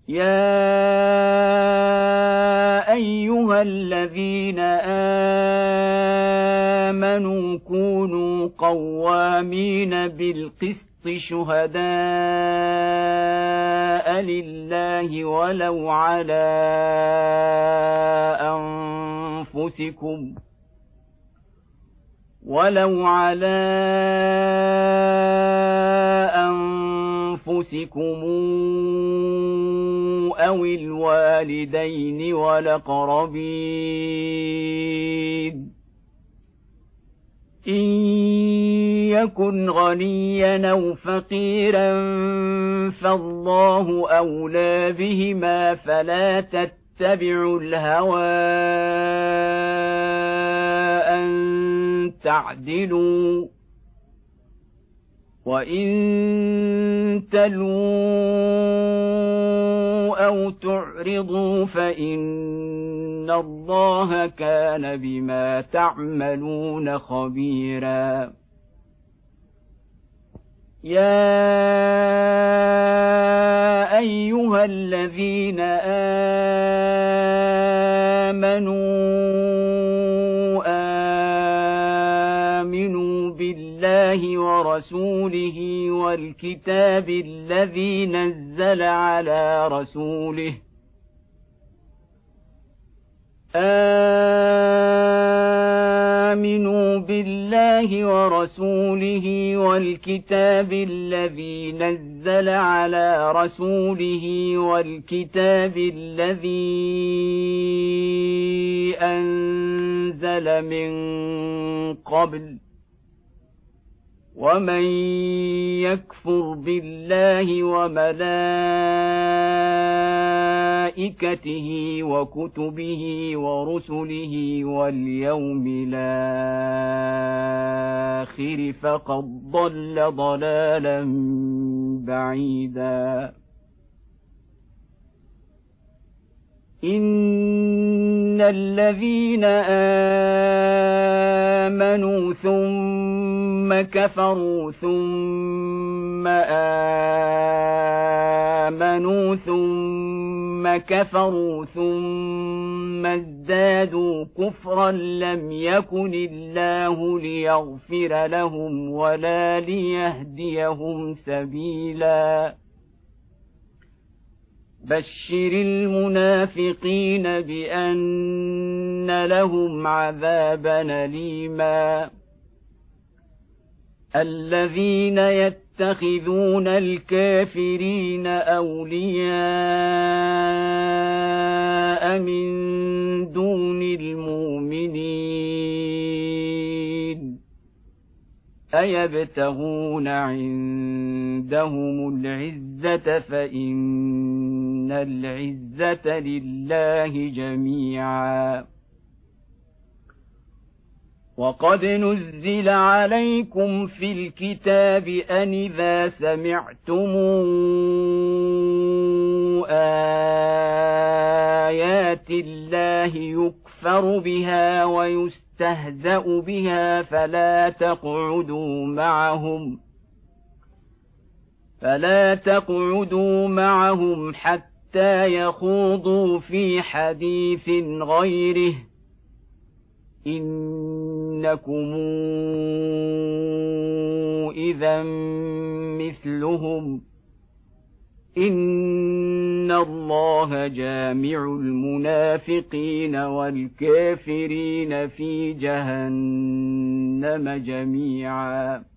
يا أيها الذين آمنوا كونوا قوامين بالقسط شهداء لله ولو على أنفسكم أو الوالدين والأقربين إن يكن غنيا أو فقيرا فالله أولى بهما فلا تتبعوا الهوى أن تعدلوا وإن تلووا أو تعرضوا فإن الله كان بما تعملون خبيرا يا أيها الذين آمنوا بالله ورسوله والكتاب الذي نزل على رسوله آمنوا بالله ورسوله والكتاب الذي نزل على رسوله والكتاب الذي أنزل من قبل ومن يكفر بالله وملائكته وكتبه ورسله واليوم الآخر فقد ضل ضلالا بعيدا إن الذين آمنوا ثم كفروا ثم آمنوا ثم كفروا ثم ازدادوا كفرا لم يكن الله ليغفر لهم ولا ليهديهم سبيلا بشر المنافقين بأن لهم عذابا أليما الذين يتخذون الكافرين أولياء من دون المؤمنين أيبتغون عندهم العزة فإن العزة لله جميعا وقد نزل عليكم في الكتاب أن إذا سمعتم آيات الله يكفر بها ويستهزأ بها فلا تقعدوا معهم حتى يخوضوا في حديث غيره إنكم إذا مثلهم إن الله جامع المنافقين والكافرين في جهنم جميعا